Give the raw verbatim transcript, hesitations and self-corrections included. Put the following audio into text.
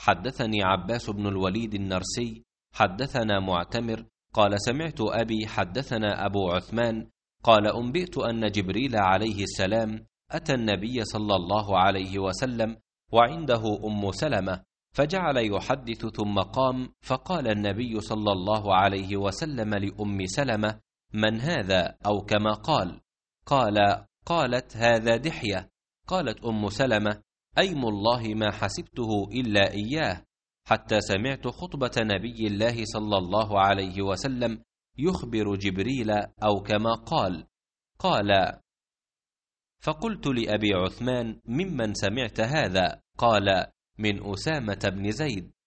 حدثني عباس بن الوليد النرسي حدثنا معتمر قال سمعت أبي حدثنا أبو عثمان قال أنبئت أن جبريل عليه السلام أتى النبي صلى الله عليه وسلم وعنده أم سلمة، فجعل يحدث ثم قام، فقال النبي صلى الله عليه وسلم لأم سلمة: من هذا؟ أو كما قال. قال قالت: هذا دحية. قالت أم سلمة: أيم الله ما حسبته إلا إياه، حتى سمعت خطبة نبي الله صلى الله عليه وسلم يخبر جبريل أو كما قال. قال: فقلت لأبي عثمان: ممن سمعت هذا؟ قال: من أسامة بن زيد.